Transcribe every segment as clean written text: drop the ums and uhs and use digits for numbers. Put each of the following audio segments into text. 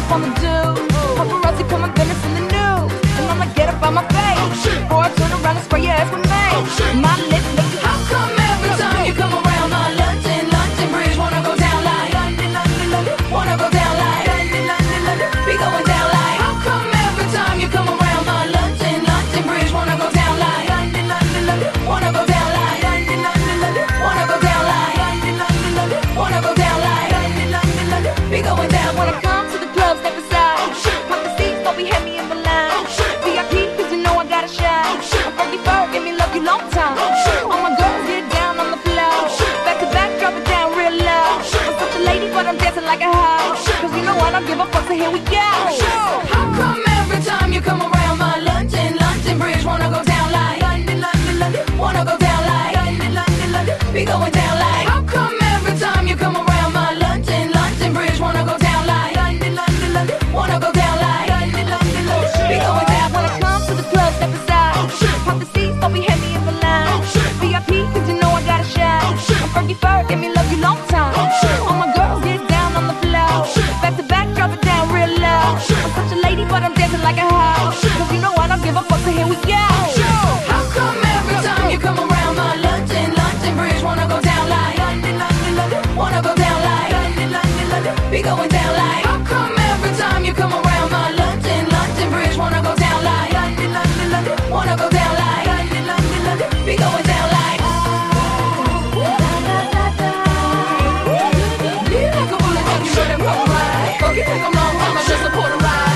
up on the do. Paparazzi put my business in the news, and I'ma get up on my face. Boy, turn around and spray your ass with me. My lips make you. How come every time you come around my London Bridge wanna go down like London, wanna go down like London, be going down like. How come every time you come around my London Bridge wanna go down like London, wanna go down like London, wanna go down like London, wanna go down like London, be going down. When I come to the club, step aside. Pop the seats, don't be heavy in the line. VIP, cause you know I gotta shine. I'm Fergie Ferg, give me love you long time. All my girls get down on the floor. Back to back, drop it down real low. I'm such a lady, but I'm dancing like a hoe. Cause you know I don't give a fuck, so here we go. How come every time you come around my London Bridge wanna go down like London, wanna go down like London, be going down like. How come every time you come around my London Bridge wanna go down like London, wanna go down like London, be going down. When I come to the club, step aside. Pop the seats, don't be heavy in the line. VIP, cause you know I gotta shine. I'm Fergie Ferg, give me love you long time. All my girls get down on the floor. Back to back, drop it down real low. I'm such a lady, but I'm dancing like a hoe. Cause you know I don't give a fuck, so here we go. How come every time you come around my London Bridge wanna go down like London, wanna go down like London, be going down like. How come every time you come around my London Bridge wanna go down like London, wanna go down like London, be going down like. Lean like a bullet, tell you where to go right. Fuck it, take 'em long, I'ma just support a ride.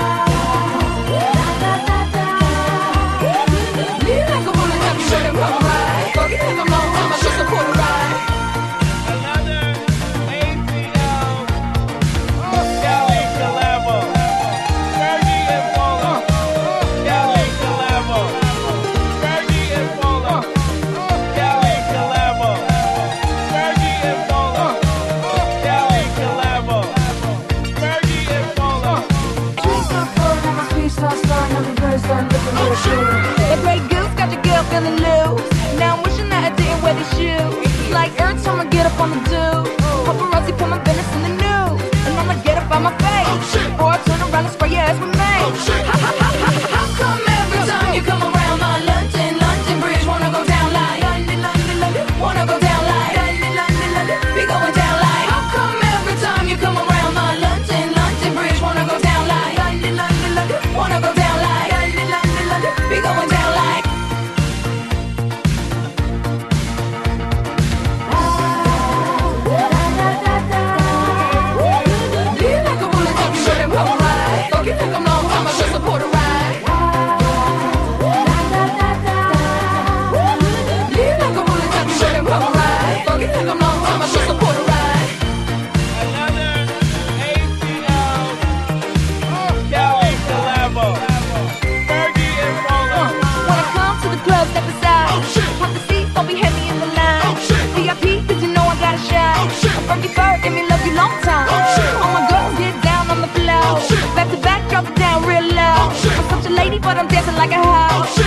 Lean like a bullet, tell you where to go right. Fuck it, take 'em long, I'ma just support a ride. Another ATL Cali collabo. Fergie and Paula. Cali collabo. Fergie and Paula. Cali collabo. Fergie and Paula. Cali collabo. Fergie and Paula. Drinks are full, and my speech starts flowing. I'm first, I'm looking for a shoe. That Grey Goose got your girl feeling loose. Now I'm wishing that I didn't wear these shoes. Like every time I get up on the do. Paparazzi put my business in the news, and I'ma get up on my face. Boy, turn around and spray your ass with me. How come every time you come around my London Bridge wanna go down like London, wanna go down like London, be going down like. How come every time you come around my London Bridge wanna go down like London, wanna go down like London, be going down like. Lean like a bullet, tell you where to go right. Fuck it, take 'em long, I'ma just support a ride. Lean like a bullet, tell you where to go right. Fuck it, take 'em long, I'ma just support a ride. Another ATL Cali collabo. Fergie and Paula. When I come to the club, step aside. Pop the seats, don't be heavy in the line. VIP, cause you know I gotta shine. I'm Fergie Ferg, give me love you long time. All my girls get down on the floor. Back to back, drop it down real low. I'm such a lady, but I'm dancing like a hoe.